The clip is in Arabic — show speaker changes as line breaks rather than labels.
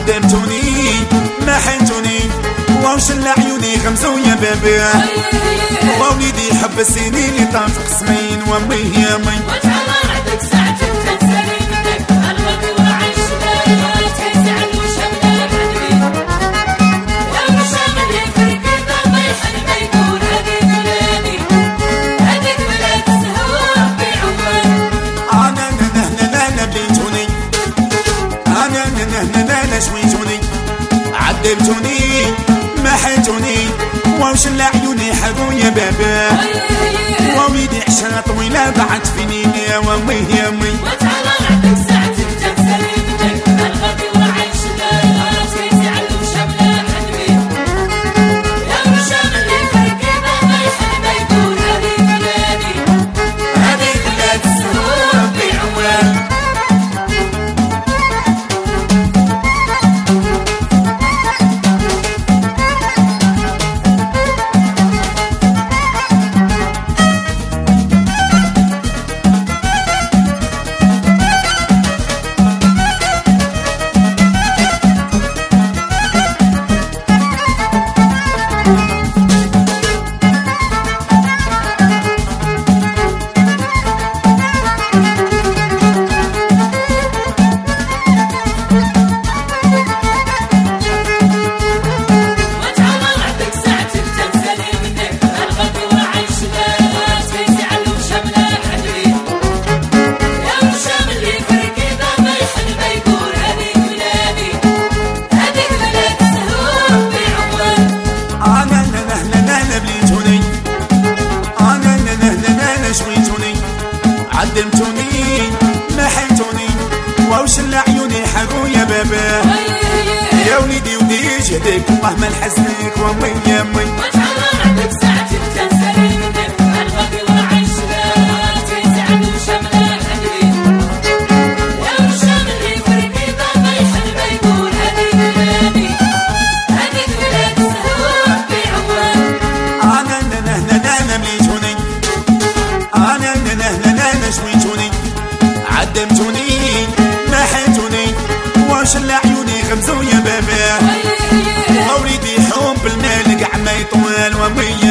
عذبتوني ما حنتوني ووشل عيوني غمزوا يا بابا ووليدي حب السنين اللي طاف قسمين وامي يا مي عذبتوني ما حيتوني ووشل عيوني حبوا يا بابا ووليدي عشرة طويلة بعد فيني يا وامي يا مي عذبتوني ما حيتوني ووشل عيوني حبوا يا بابا يا وليدي ودي جهدك الله ما نحزنك وامي يا مي عذبتوني ما حيتوني ووشل عيوني غمزوا يا بابا ووليدي حب المال قاع ما يطول وامي